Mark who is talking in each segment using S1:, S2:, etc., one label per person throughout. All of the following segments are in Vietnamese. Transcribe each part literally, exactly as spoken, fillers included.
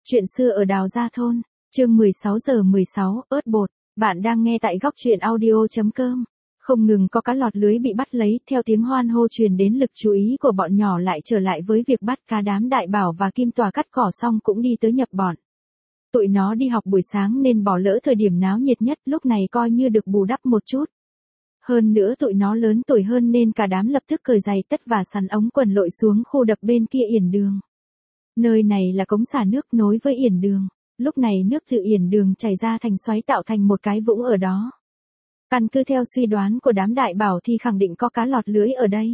S1: Chuyện xưa ở Đào Gia Thôn, chương mười sáu giờ mười sáu, ớt bột. Bạn đang nghe tại góc truyện audio.com. Không ngừng có cá lọt lưới bị bắt lấy, theo tiếng hoan hô truyền đến, lực chú ý của bọn nhỏ lại trở lại với việc bắt cá. Đám Đại Bảo và Kim Tòa cắt cỏ xong cũng đi tới nhập bọn. Tụi nó đi học buổi sáng nên bỏ lỡ thời điểm náo nhiệt nhất, lúc này coi như được bù đắp một chút. Hơn nữa tụi nó lớn tuổi hơn nên cả đám lập tức cởi giày tất và sắn ống quần lội xuống khu đập bên kia yển đường. Nơi này là cống xả nước nối với yển đường. Lúc này nước từ yển đường chảy ra thành xoáy tạo thành một cái vũng ở đó. Căn cứ theo suy đoán của đám Đại Bảo thì khẳng định có cá lọt lưới ở đây.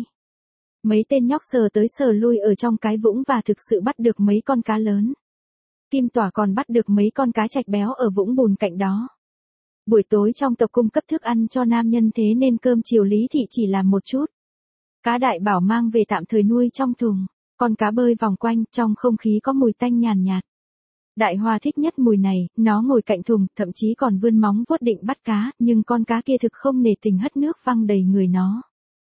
S1: Mấy tên nhóc sờ tới sờ lui ở trong cái vũng và thực sự bắt được mấy con cá lớn. Kim Tỏa còn bắt được mấy con cá trạch béo ở vũng bùn cạnh đó. Buổi tối trong tộc cung cấp thức ăn cho nam nhân, thế nên cơm chiều Lý Thị chỉ làm một chút. Cá Đại Bảo mang về tạm thời nuôi trong thùng. Con cá bơi vòng quanh, trong không khí có mùi tanh nhàn nhạt. Đại Hoa thích nhất mùi này, nó ngồi cạnh thùng, thậm chí còn vươn móng vuốt định bắt cá, nhưng con cá kia thực không nể tình hất nước văng đầy người nó.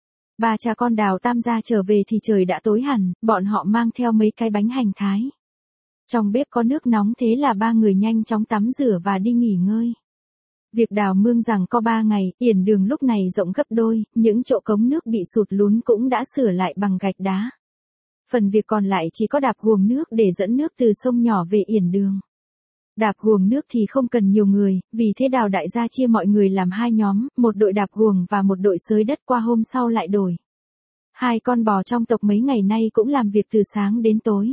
S1: Ba cha con Đào Tam gia trở về thì trời đã tối hẳn, bọn họ mang theo mấy cái bánh hành thái. Trong bếp có nước nóng, thế là ba người nhanh chóng tắm rửa và đi nghỉ ngơi. Việc đào mương rằng có ba ngày, yển đường lúc này rộng gấp đôi, những chỗ cống nước bị sụt lún cũng đã sửa lại bằng gạch đá. Phần việc còn lại chỉ có đạp guồng nước để dẫn nước từ sông nhỏ về yển đường. Đạp guồng nước thì không cần nhiều người, vì thế Đào đại gia chia mọi người làm hai nhóm, một đội đạp guồng và một đội xới đất, qua hôm sau lại đổi. Hai con bò trong tộc mấy ngày nay cũng làm việc từ sáng đến tối.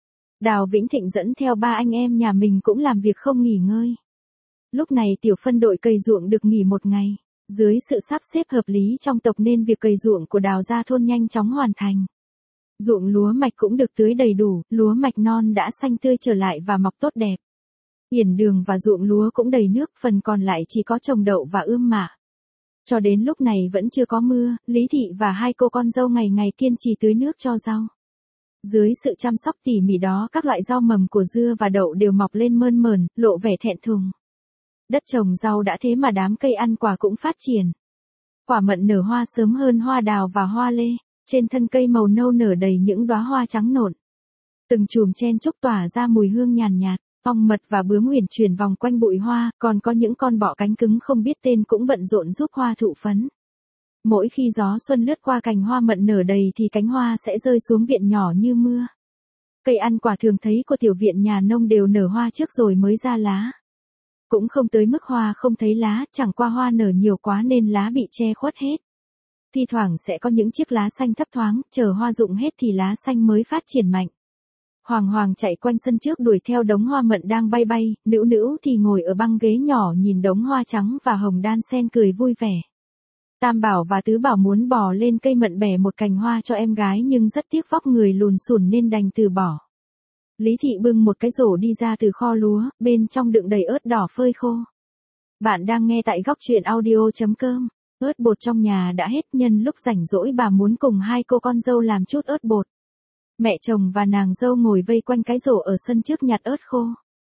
S1: Đào Vĩnh Thịnh dẫn theo ba anh em nhà mình cũng làm việc không nghỉ ngơi. Lúc này tiểu phân đội cày ruộng được nghỉ một ngày. Dưới sự sắp xếp hợp lý trong tộc nên việc cày ruộng của Đào Gia Thôn nhanh chóng hoàn thành. Ruộng lúa mạch cũng được tưới đầy đủ, lúa mạch non đã xanh tươi trở lại và mọc tốt đẹp. Yển đường và ruộng lúa cũng đầy nước, phần còn lại chỉ có trồng đậu và ươm mạ. Cho đến lúc này vẫn chưa có mưa, Lý Thị và hai cô con dâu ngày ngày kiên trì tưới nước cho rau. Dưới sự chăm sóc tỉ mỉ đó, các loại rau mầm của dưa và đậu đều mọc lên mơn mởn, lộ vẻ thẹn thùng. Đất trồng rau đã thế mà đám cây ăn quả cũng phát triển. Quả mận nở hoa sớm hơn hoa đào và hoa lê. Trên thân cây màu nâu nở đầy những đóa hoa trắng nộn. Từng chùm chen trúc tỏa ra mùi hương nhàn nhạt, ong mật và bướm uyển chuyển vòng quanh bụi hoa, còn có những con bọ cánh cứng không biết tên cũng bận rộn giúp hoa thụ phấn. Mỗi khi gió xuân lướt qua cành hoa mận nở đầy thì cánh hoa sẽ rơi xuống viện nhỏ như mưa. Cây ăn quả thường thấy của tiểu viện nhà nông đều nở hoa trước rồi mới ra lá. Cũng không tới mức hoa không thấy lá, chẳng qua hoa nở nhiều quá nên lá bị che khuất hết. Thi thoảng sẽ có những chiếc lá xanh thấp thoáng, chờ hoa rụng hết thì lá xanh mới phát triển mạnh. Hoàng Hoàng chạy quanh sân trước đuổi theo đống hoa mận đang bay bay, Nữu Nữu thì ngồi ở băng ghế nhỏ nhìn đống hoa trắng và hồng đan xen cười vui vẻ. Tam Bảo và Tứ Bảo muốn bò lên cây mận bẻ một cành hoa cho em gái nhưng rất tiếc vóc người lùn xùn nên đành từ bỏ. Lý Thị bưng một cái rổ đi ra từ kho lúa, bên trong đựng đầy ớt đỏ phơi khô. Bạn đang nghe tại góc truyện audio.com. Ớt bột trong nhà đã hết, nhân lúc rảnh rỗi bà muốn cùng hai cô con dâu làm chút ớt bột. Mẹ chồng và nàng dâu ngồi vây quanh cái rổ ở sân trước nhặt ớt khô.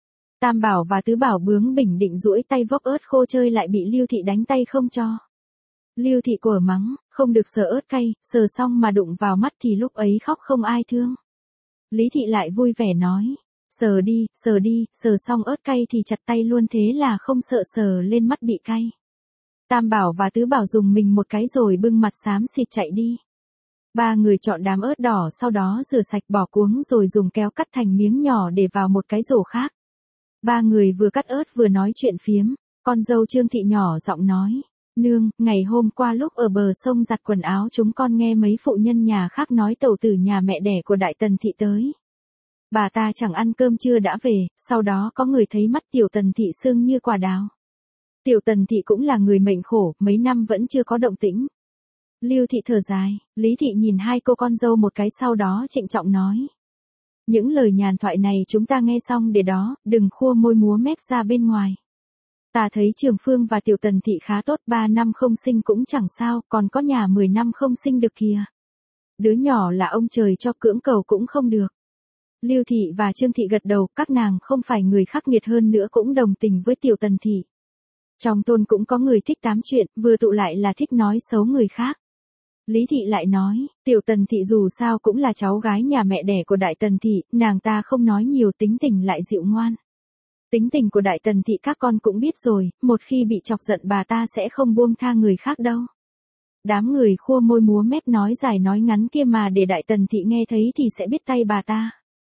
S1: Tam Bảo và Tứ Bảo bướng bỉnh định duỗi tay vốc ớt khô chơi lại bị Lưu Thị đánh tay không cho. Lưu Thị của mắng, không được sờ ớt cay, sờ xong mà đụng vào mắt thì lúc ấy khóc không ai thương. Lý Thị lại vui vẻ nói, sờ đi, sờ đi, sờ xong ớt cay thì chặt tay luôn, thế là không sợ sờ lên mắt bị cay. Tam Bảo và Tứ Bảo dùng mình một cái rồi bưng mặt xám xịt chạy đi. Ba người chọn đám ớt đỏ, sau đó rửa sạch bỏ cuống rồi dùng kéo cắt thành miếng nhỏ để vào một cái rổ khác. Ba người vừa cắt ớt vừa nói chuyện phiếm, con dâu Trương Thị nhỏ giọng nói, nương, ngày hôm qua lúc ở bờ sông giặt quần áo chúng con nghe mấy phụ nhân nhà khác nói tẩu tử nhà mẹ đẻ của Đại Tần Thị tới. Bà ta chẳng ăn cơm trưa đã về, sau đó có người thấy mắt tiểu Tần Thị sưng như quả đào. Tiểu Tần Thị cũng là người mệnh khổ, mấy năm vẫn chưa có động tĩnh. Lưu Thị thở dài, Lý Thị nhìn hai cô con dâu một cái sau đó trịnh trọng nói. Những lời nhàn thoại này chúng ta nghe xong để đó, đừng khua môi múa mép ra bên ngoài. Ta thấy Trường Phương và Tiểu Tần Thị khá tốt, ba năm không sinh cũng chẳng sao, còn có nhà mười năm không sinh được kìa. Đứa nhỏ là ông trời cho, cưỡng cầu cũng không được. Lưu Thị và Trương Thị gật đầu, các nàng không phải người khắc nghiệt, hơn nữa cũng đồng tình với Tiểu Tần Thị. Trong thôn cũng có người thích tám chuyện, vừa tụ lại là thích nói xấu người khác. Lý Thị lại nói, tiểu Tần Thị dù sao cũng là cháu gái nhà mẹ đẻ của Đại Tần Thị, nàng ta không nói nhiều, tính tình lại dịu ngoan. Tính tình của Đại Tần Thị các con cũng biết rồi, một khi bị chọc giận bà ta sẽ không buông tha người khác đâu. Đám người khua môi múa mép nói dài nói ngắn kia mà để Đại Tần Thị nghe thấy thì sẽ biết tay bà ta.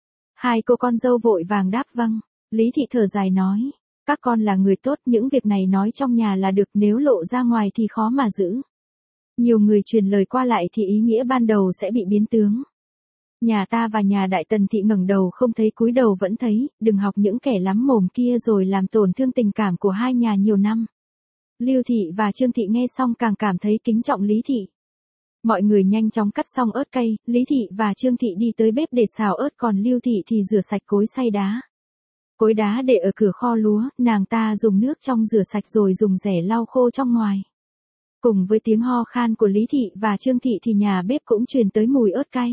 S1: Hai cô con dâu vội vàng đáp vâng. Lý Thị thở dài nói, các con là người tốt, những việc này nói trong nhà là được, nếu lộ ra ngoài thì khó mà giữ. Nhiều người truyền lời qua lại thì ý nghĩa ban đầu sẽ bị biến tướng. Nhà ta và nhà Đại Tần Thị ngẩng đầu không thấy cúi đầu vẫn thấy, đừng học những kẻ lắm mồm kia rồi làm tổn thương tình cảm của hai nhà nhiều năm. Lưu Thị và Trương Thị nghe xong càng cảm thấy kính trọng Lý Thị. Mọi người nhanh chóng cắt xong ớt cay, Lý Thị và Trương Thị đi tới bếp để xào ớt, còn Lưu Thị thì rửa sạch cối xay đá. Cối đá để ở cửa kho lúa, nàng ta dùng nước trong rửa sạch rồi dùng rẻ lau khô trong ngoài. Cùng với tiếng ho khan của Lý Thị và Trương Thị thì nhà bếp cũng truyền tới mùi ớt cay.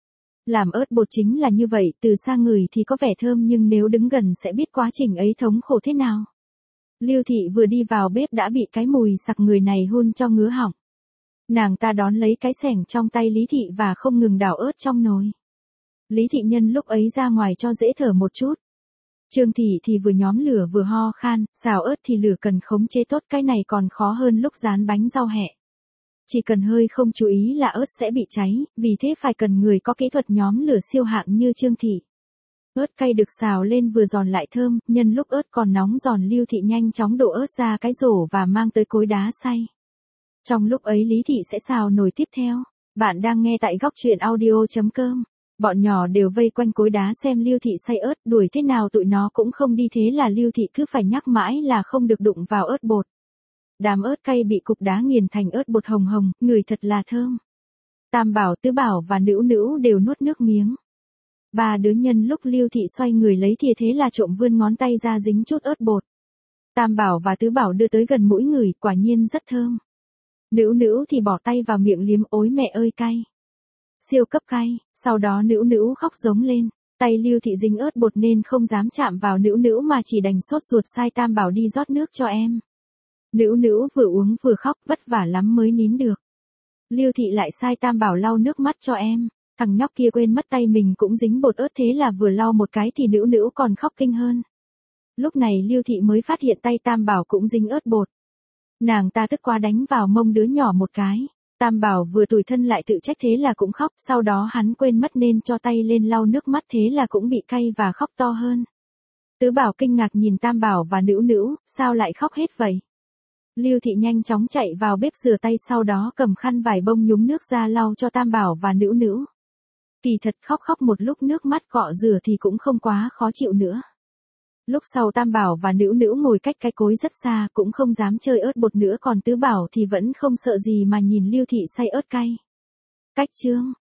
S1: Làm ớt bột chính là như vậy, từ xa ngửi thì có vẻ thơm nhưng nếu đứng gần sẽ biết quá trình ấy thống khổ thế nào. Lưu Thị vừa đi vào bếp đã bị cái mùi sặc người này hun cho ngứa họng. Nàng ta đón lấy cái xẻng trong tay Lý Thị và không ngừng đảo ớt trong nồi. Lý Thị nhân lúc ấy ra ngoài cho dễ thở một chút. Trương Thị thì vừa nhóm lửa vừa ho khan, xào ớt thì lửa cần khống chế tốt, cái này còn khó hơn lúc rán bánh rau hẹ. Chỉ cần hơi không chú ý là ớt sẽ bị cháy, vì thế phải cần người có kỹ thuật nhóm lửa siêu hạng như Trương Thị. Ớt cay được xào lên vừa giòn lại thơm, nhân lúc ớt còn nóng giòn, Lưu Thị nhanh chóng đổ ớt ra cái rổ và mang tới cối đá xay. Trong lúc ấy Lý Thị sẽ xào nồi tiếp theo. Bạn đang nghe tại góc truyện audio chấm com. Bọn nhỏ đều vây quanh cối đá xem Lưu Thị xay ớt, đuổi thế nào tụi nó cũng không đi, thế là Lưu Thị cứ phải nhắc mãi là không được đụng vào ớt bột. Đám ớt cay bị cục đá nghiền thành ớt bột hồng hồng, ngửi thật là thơm. Tam Bảo, Tứ Bảo và Nữu Nữu đều nuốt nước miếng. Ba đứa nhân lúc Lưu Thị xoay người lấy thìa thế là trộm vươn ngón tay ra dính chút ớt bột. Tam Bảo và Tứ Bảo đưa tới gần mũi người, quả nhiên rất thơm. Nữu Nữu thì bỏ tay vào miệng liếm, ối mẹ ơi cay. Siêu cấp cay, sau đó Nữu Nữu khóc giống lên. Tay Lưu Thị dính ớt bột nên không dám chạm vào Nữu Nữu mà chỉ đành sốt ruột sai Tam Bảo đi rót nước cho em. Nữu Nữu vừa uống vừa khóc, vất vả lắm mới nín được. Lưu Thị lại sai Tam Bảo lau nước mắt cho em. Thằng nhóc kia quên mất tay mình cũng dính bột ớt, thế là vừa lau một cái thì Nữu Nữu còn khóc kinh hơn. Lúc này Lưu Thị mới phát hiện tay Tam Bảo cũng dính ớt bột. Nàng ta tức quá đánh vào mông đứa nhỏ một cái. Tam Bảo vừa tủi thân lại tự trách, thế là cũng khóc, sau đó hắn quên mất nên cho tay lên lau nước mắt, thế là cũng bị cay và khóc to hơn. Tứ Bảo kinh ngạc nhìn Tam Bảo và Nữu Nữu, sao lại khóc hết vậy? Lưu Thị nhanh chóng chạy vào bếp rửa tay, sau đó cầm khăn vải bông nhúng nước ra lau cho Tam Bảo và Nữu Nữu. Kỳ thật khóc khóc một lúc nước mắt cọ rửa thì cũng không quá khó chịu nữa. Lúc sau Tam Bảo và Nữu Nữu ngồi cách cái cối rất xa, cũng không dám chơi ớt bột nữa, còn Tứ Bảo thì vẫn không sợ gì mà nhìn Lưu Thị xay ớt cay. Cách chương